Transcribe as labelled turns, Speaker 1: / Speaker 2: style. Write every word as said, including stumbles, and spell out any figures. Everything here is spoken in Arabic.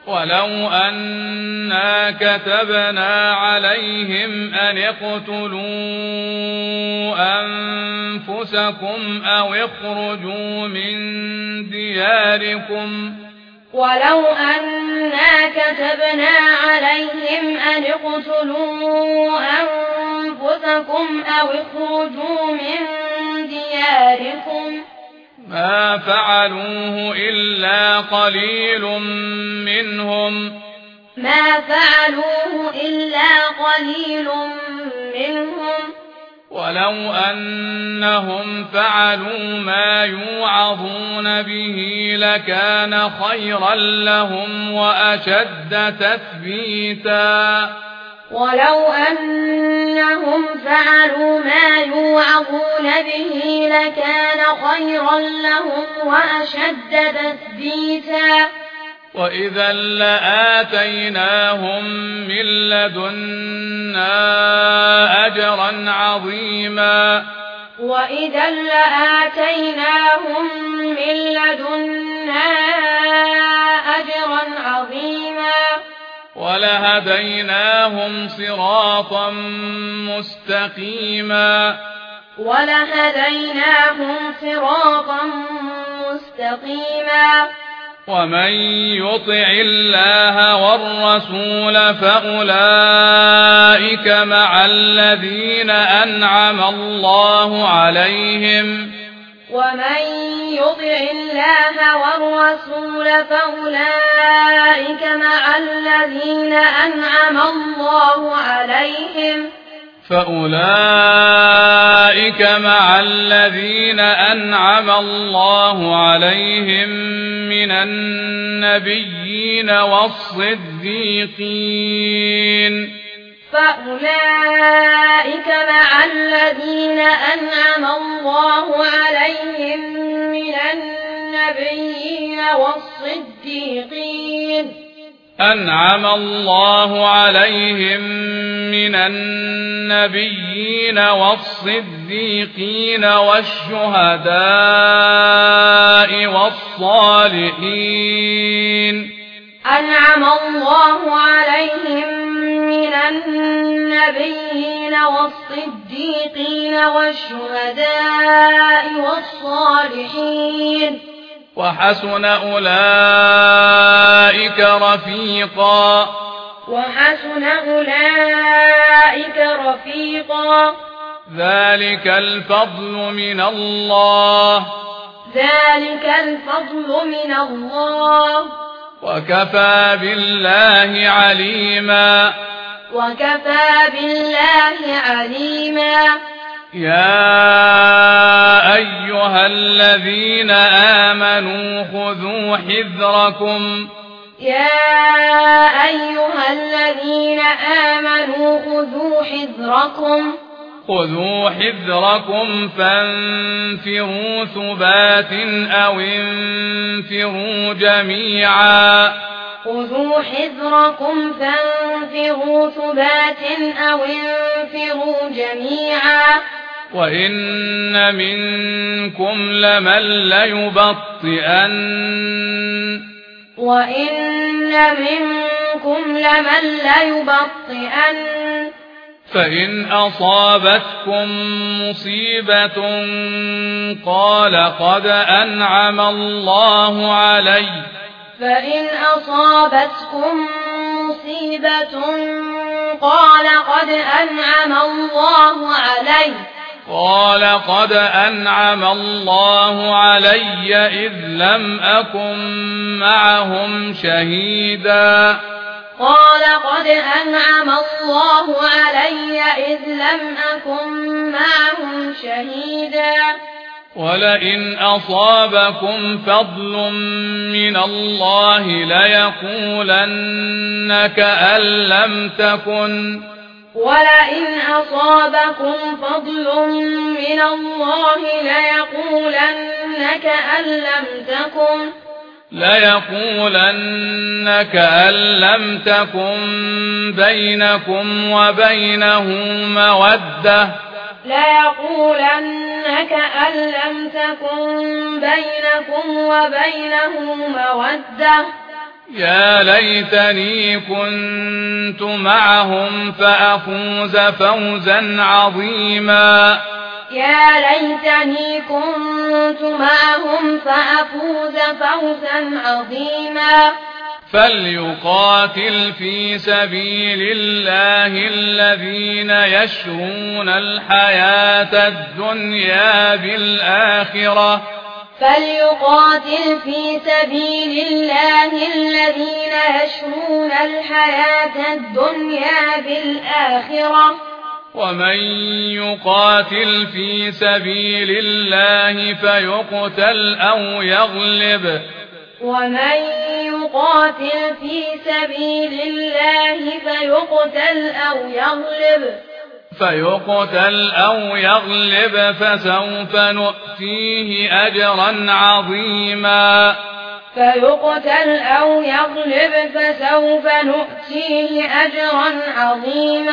Speaker 1: ولو أنا كتبنا عليهم أن اقتلوا أنفسكم أو اخرجوا من دياركم
Speaker 2: ولو أنا كتبنا عليهم أن اقتلوا أنفسكم أو اخرجوا من دياركم
Speaker 1: ما فعلوه إلا قليل منهم
Speaker 2: ما فعلوه إلا قليل منهم
Speaker 1: ولو أنهم فعلوا ما يوعظون به لكان خيرا لهم وأشد تثبيتا
Speaker 2: ولو أنهم فعلوا ما يوعظون به لكان خيرا لهم وأشد تثبيتا
Speaker 1: وإذا لآتيناهم من لدنا أجرا عظيما
Speaker 2: وإذا لآتيناهم من لدنا أجرا عظيما
Speaker 1: ولهديناهم صراطا مستقيما
Speaker 2: ولهديناهم صراطا مستقيما
Speaker 1: ومن يطع الله والرسول فأولئك مع الذين أنعم الله عليهم
Speaker 2: ومن يطع الله والرسول فأولئك مع الذين أنعم الله عليهم
Speaker 1: فأولئك مع الذين أنعم الله عليهم من النبيين والصديقين
Speaker 2: فأولئك مع الذين أنعم الله عليهم من النبيين والصديقين
Speaker 1: أنعم الله عليهم من النبيين والصديقين والشهداء والصالحين
Speaker 2: أنعم الله عليهم من النبيين والصديقين والشهداء والصالحين
Speaker 1: وحسن أولئك رفيقا
Speaker 2: وحسن أولئك رفيقا
Speaker 1: ذلك الفضل من الله
Speaker 2: ذلك الفضل من الله
Speaker 1: وكفى بالله عليما
Speaker 2: وكفى بالله عليما
Speaker 1: يا أيها الذين آمنوا خذوا حذركم
Speaker 2: يا أيها الذين آمنوا خذوا حذركم
Speaker 1: خذوا حذركم فانفروا ثبات أو انفروا جميعا
Speaker 2: خذوا حذركم فانفروا ثبات أو انفروا جميعا
Speaker 1: وإن منكم لمن ليبطئن
Speaker 2: وإن منكم لمن ليبطئن
Speaker 1: فإن أصابتكم مصيبة قال قد أنعم الله علي
Speaker 2: فإن أصابتكم مصيبة قال قد أنعم الله علي
Speaker 1: قال قد أنعم الله علي إذ لم أكن معهم شهيدا
Speaker 2: قال قد أنعم الله علي إذ لم أكن معهم شهيدا
Speaker 1: ولئن أصابكم فضل من الله ليقولن كأن لم تكن
Speaker 2: ولئن أصابكم فضل من الله ليقولن كأن لم تكن
Speaker 1: ليقولن كأن لم تكن بينكم وبينه مودة
Speaker 2: ليقولن كأن لم تكن بينكم وبينه مودة
Speaker 1: يا ليتني كنت معهم فأفوز فوزا عظيما
Speaker 2: يا ليتني كنت معهم فأفوز فوزا عظيما
Speaker 1: فليقاتل في سبيل الله الذين يشرون الحياة الدنيا بالآخرة
Speaker 2: فليقاتل في سبيل الله الذين يشرون الحياة الدنيا بالآخرة
Speaker 1: ومن يقاتل في سبيل الله فيقتل أو يغلب
Speaker 2: ومن يقاتل في سبيل الله فيقتل أو يغلب
Speaker 1: فيقتل أو يغلب فسوف نؤتيه أجرا عظيما
Speaker 2: فيقتل أو يغلب فسوف نؤتيه أجرا عظيما